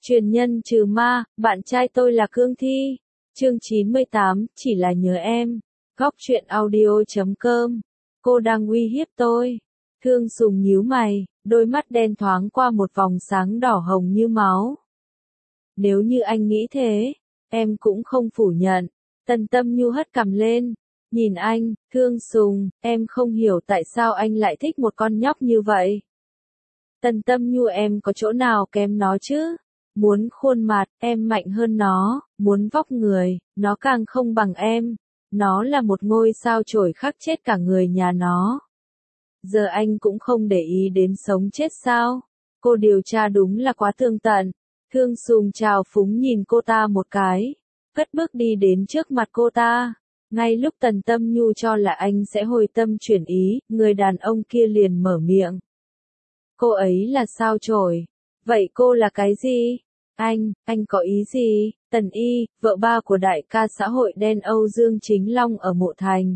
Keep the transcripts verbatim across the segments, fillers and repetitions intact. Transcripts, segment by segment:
Truyền nhân trừ ma, bạn trai tôi là Cương Thi. Chương chín mươi tám, chỉ là nhớ em. Góc truyện audio chấm com. Cô đang uy hiếp tôi. Thương Sùng nhíu mày, đôi mắt đen thoáng qua một vòng sáng đỏ hồng như máu. Nếu như anh nghĩ thế, em cũng không phủ nhận. Tần Tâm Nhu hất cằm lên. Nhìn anh, Thương Sùng, em không hiểu tại sao anh lại thích một con nhóc như vậy. Tần Tâm Nhu, em có chỗ nào kém nó chứ? Muốn khuôn mặt, em mạnh hơn nó, muốn vóc người, nó càng không bằng em. Nó là một ngôi sao chổi khắc chết cả người nhà nó. Giờ anh cũng không để ý đến sống chết sao? Cô điều tra đúng là quá tường tận. Thương Sùng trào phúng nhìn cô ta một cái, cất bước đi đến trước mặt cô ta. Ngay lúc Tần Tâm Nhu cho là anh sẽ hồi tâm chuyển ý, người đàn ông kia liền mở miệng. Cô ấy là sao chổi. Vậy cô là cái gì? Anh, anh có ý gì? Tần Y, vợ ba của đại ca xã hội đen Âu Dương Chính Long ở Mộ Thành.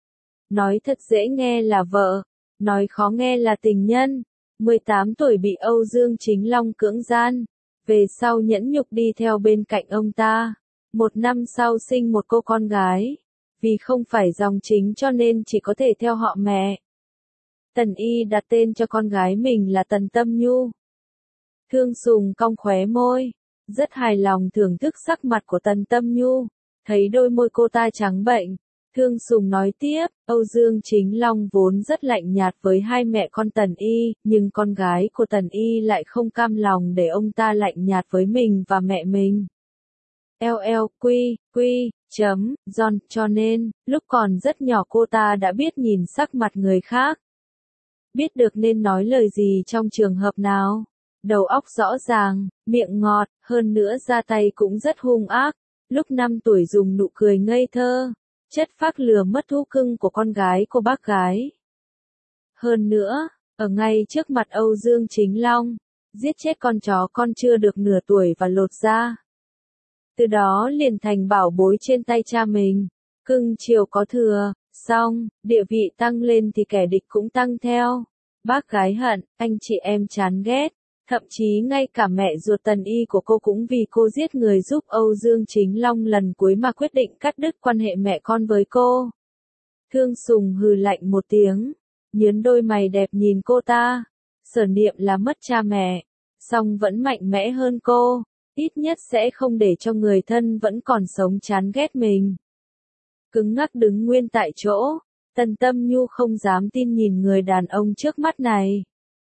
Nói thật dễ nghe là vợ, nói khó nghe là tình nhân. mười tám tuổi bị Âu Dương Chính Long cưỡng gian, về sau nhẫn nhục đi theo bên cạnh ông ta. Một năm sau sinh một cô con gái, vì không phải dòng chính cho nên chỉ có thể theo họ mẹ. Tần Y đặt tên cho con gái mình là Tần Tâm Nhu. Thương Sùng cong khóe môi, rất hài lòng thưởng thức sắc mặt của Tần Tâm Nhu, thấy đôi môi cô ta trắng bệnh. Thương Sùng nói tiếp, Âu Dương Chính Long vốn rất lạnh nhạt với hai mẹ con Tần Y, nhưng con gái của Tần Y lại không cam lòng để ông ta lạnh nhạt với mình và mẹ mình. eo quy, quy, chấm, John, cho nên, lúc còn rất nhỏ cô ta đã biết nhìn sắc mặt người khác. Biết được nên nói lời gì trong trường hợp nào. Đầu óc rõ ràng, miệng ngọt, hơn nữa ra tay cũng rất hung ác. Lúc năm tuổi dùng nụ cười ngây thơ, chất phác lừa mất thú cưng của con gái của bác gái. Hơn nữa, ở ngay trước mặt Âu Dương Chính Long, giết chết con chó con chưa được nửa tuổi và lột da. Từ đó liền thành bảo bối trên tay cha mình, cưng chiều có thừa, xong, địa vị tăng lên thì kẻ địch cũng tăng theo. Bác gái hận, anh chị em chán ghét, thậm chí ngay cả mẹ ruột Tần Y của cô cũng vì cô giết người giúp Âu Dương Chính Long lần cuối mà quyết định cắt đứt quan hệ mẹ con với cô. Thương Sùng hừ lạnh một tiếng, nhướng đôi mày đẹp nhìn cô ta. Sở Niệm là mất cha mẹ, song vẫn mạnh mẽ hơn cô, ít nhất sẽ không để cho người thân vẫn còn sống chán ghét mình. Cứng ngắc đứng nguyên tại chỗ, Tần Tâm Nhu không dám tin nhìn người đàn ông trước mắt này.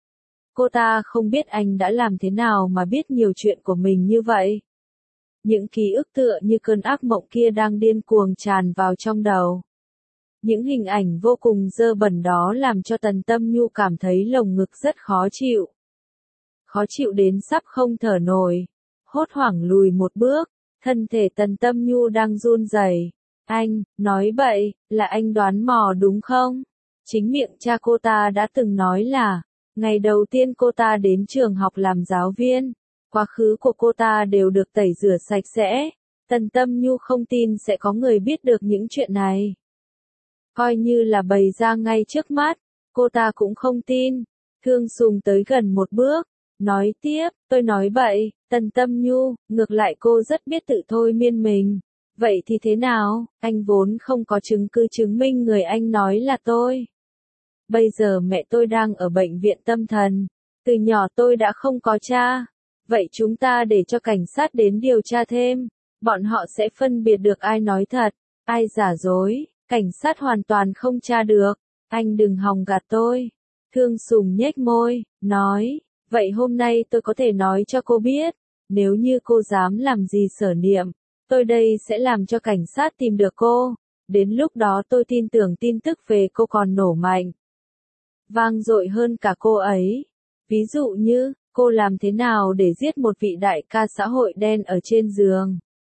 Cô ta không biết anh đã làm thế nào mà biết nhiều chuyện của mình như vậy. Những ký ức tựa như cơn ác mộng kia đang điên cuồng tràn vào trong đầu. Những hình ảnh vô cùng dơ bẩn đó làm cho Tần Tâm Nhu cảm thấy lồng ngực rất khó chịu. Khó chịu đến sắp không thở nổi. Hốt hoảng lùi một bước, thân thể Tần Tâm Nhu đang run rẩy. Anh, nói bậy, là anh đoán mò đúng không? Chính miệng cha cô ta đã từng nói là, ngày đầu tiên cô ta đến trường học làm giáo viên, quá khứ của cô ta đều được tẩy rửa sạch sẽ. Tần Tâm Nhu không tin sẽ có người biết được những chuyện này. Coi như là bày ra ngay trước mắt, cô ta cũng không tin. Thương Sùng tới gần một bước, nói tiếp, tôi nói bậy, Tần Tâm Nhu, ngược lại cô rất biết tự thôi miên mình. Vậy thì thế nào, anh vốn không có chứng cứ chứng minh người anh nói là tôi. Bây giờ mẹ tôi đang ở bệnh viện tâm thần, từ nhỏ tôi đã không có cha. Vậy chúng ta để cho cảnh sát đến điều tra thêm, bọn họ sẽ phân biệt được ai nói thật, ai giả dối, cảnh sát hoàn toàn không tra được, anh đừng hòng gạt tôi. Thương Sùng nhếch môi, nói, vậy hôm nay tôi có thể nói cho cô biết, nếu như cô dám làm gì Sở Niệm, tôi đây sẽ làm cho cảnh sát tìm được cô, đến lúc đó tôi tin tưởng tin tức về cô còn nổ mạnh, vang dội hơn cả cô ấy. Ví dụ như, cô làm thế nào để giết một vị đại ca xã hội đen ở trên giường?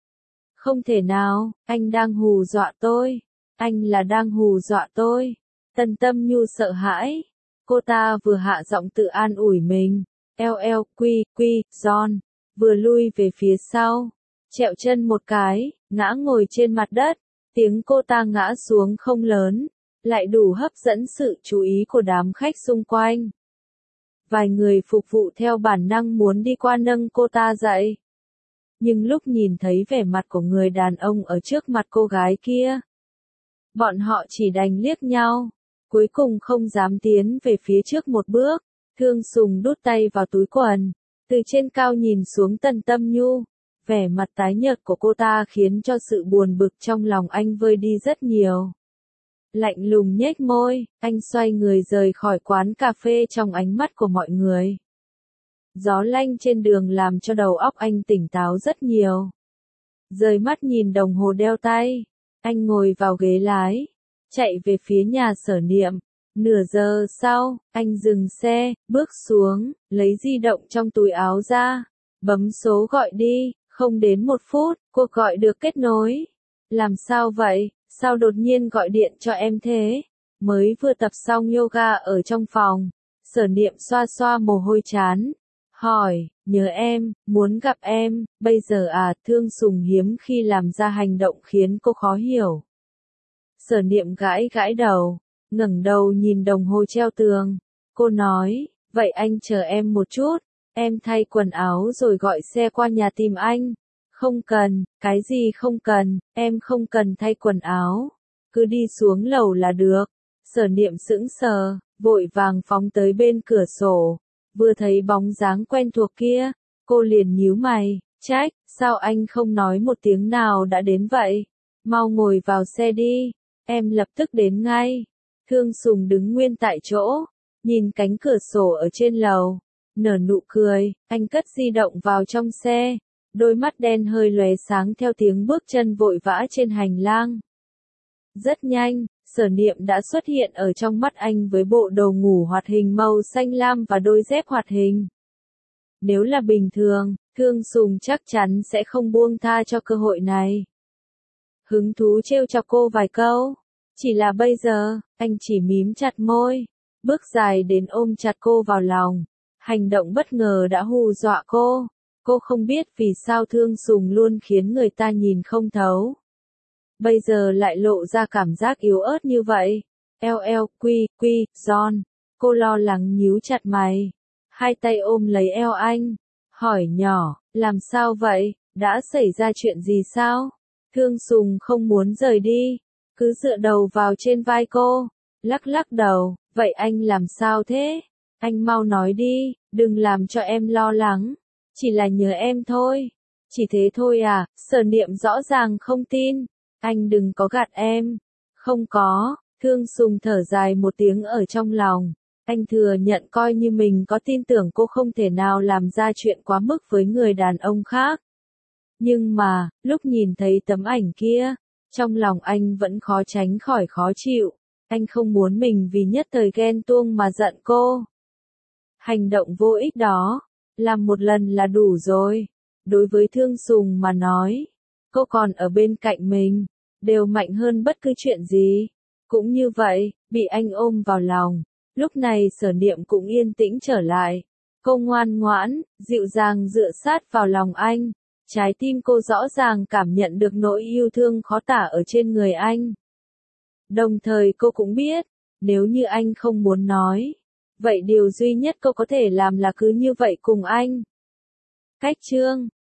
Không thể nào, anh đang hù dọa tôi, anh là đang hù dọa tôi. Tần Tâm Nhu sợ hãi, cô ta vừa hạ giọng tự an ủi mình, eo quy, quy, John, vừa lui về phía sau, trẹo chân một cái, ngã ngồi trên mặt đất, tiếng cô ta ngã xuống không lớn, lại đủ hấp dẫn sự chú ý của đám khách xung quanh. Vài người phục vụ theo bản năng muốn đi qua nâng cô ta dậy. Nhưng lúc nhìn thấy vẻ mặt của người đàn ông ở trước mặt cô gái kia, bọn họ chỉ đành liếc nhau, cuối cùng không dám tiến về phía trước một bước. Thương Sùng đút tay vào túi quần, từ trên cao nhìn xuống Tần Tâm Nhu, vẻ mặt tái nhợt của cô ta khiến cho sự buồn bực trong lòng anh vơi đi rất nhiều. Lạnh lùng nhếch môi, anh xoay người rời khỏi quán cà phê trong ánh mắt của mọi người. Gió lanh trên đường làm cho đầu óc anh tỉnh táo rất nhiều. Rời mắt nhìn đồng hồ đeo tay, anh ngồi vào ghế lái, chạy về phía nhà Sở Niệm. Nửa giờ sau, anh dừng xe, bước xuống, lấy di động trong túi áo ra, bấm số gọi đi, không đến một phút, cuộc gọi được kết nối. Làm sao vậy, sao đột nhiên gọi điện cho em thế? Mới vừa tập xong yoga ở trong phòng, Sở Niệm xoa xoa mồ hôi trán, hỏi, nhớ em, muốn gặp em, bây giờ à? Thương Sùng hiếm khi làm ra hành động khiến cô khó hiểu. Sở Niệm gãi gãi đầu, ngẩng đầu nhìn đồng hồ treo tường, cô nói, vậy anh chờ em một chút, em thay quần áo rồi gọi xe qua nhà tìm anh. Không cần, cái gì không cần, em không cần thay quần áo, cứ đi xuống lầu là được. Sở Niệm sững sờ, vội vàng phóng tới bên cửa sổ, vừa thấy bóng dáng quen thuộc kia, cô liền nhíu mày, trách, sao anh không nói một tiếng nào đã đến vậy, mau ngồi vào xe đi, em lập tức đến ngay. Thương Sùng đứng nguyên tại chỗ, nhìn cánh cửa sổ ở trên lầu, nở nụ cười, anh cất di động vào trong xe, đôi mắt đen hơi lóe sáng theo tiếng bước chân vội vã trên hành lang. Rất nhanh, Sở Niệm đã xuất hiện ở trong mắt anh với bộ đồ ngủ hoạt hình màu xanh lam và đôi dép hoạt hình. Nếu là bình thường, Thương Sùng chắc chắn sẽ không buông tha cho cơ hội này. Hứng thú trêu chọc cô vài câu. Chỉ là bây giờ, anh chỉ mím chặt môi, bước dài đến ôm chặt cô vào lòng. Hành động bất ngờ đã hù dọa cô. Cô không biết vì sao Thương Sùng luôn khiến người ta nhìn không thấu. Bây giờ lại lộ ra cảm giác yếu ớt như vậy. Eo eo, quy, quy, John. Cô lo lắng nhíu chặt mày. Hai tay ôm lấy eo anh. Hỏi nhỏ, làm sao vậy? Đã xảy ra chuyện gì sao? Thương Sùng không muốn rời đi. Cứ dựa đầu vào trên vai cô. Lắc lắc đầu, vậy anh làm sao thế? Anh mau nói đi, đừng làm cho em lo lắng. Chỉ là nhớ em thôi. Chỉ thế thôi à? Sở Niệm rõ ràng không tin. Anh đừng có gạt em. Không có. Thương Sùng thở dài một tiếng ở trong lòng. Anh thừa nhận coi như mình có tin tưởng cô không thể nào làm ra chuyện quá mức với người đàn ông khác. Nhưng mà, lúc nhìn thấy tấm ảnh kia, trong lòng anh vẫn khó tránh khỏi khó chịu. Anh không muốn mình vì nhất thời ghen tuông mà giận cô. Hành động vô ích đó, làm một lần là đủ rồi. Đối với Thương Sùng mà nói, cô còn ở bên cạnh mình, đều mạnh hơn bất cứ chuyện gì. Cũng như vậy, bị anh ôm vào lòng, lúc này Sở Niệm cũng yên tĩnh trở lại. Cô ngoan ngoãn, dịu dàng dựa sát vào lòng anh. Trái tim cô rõ ràng cảm nhận được nỗi yêu thương khó tả ở trên người anh. Đồng thời cô cũng biết, nếu như anh không muốn nói, vậy điều duy nhất cô có thể làm là cứ như vậy cùng anh. Cách chương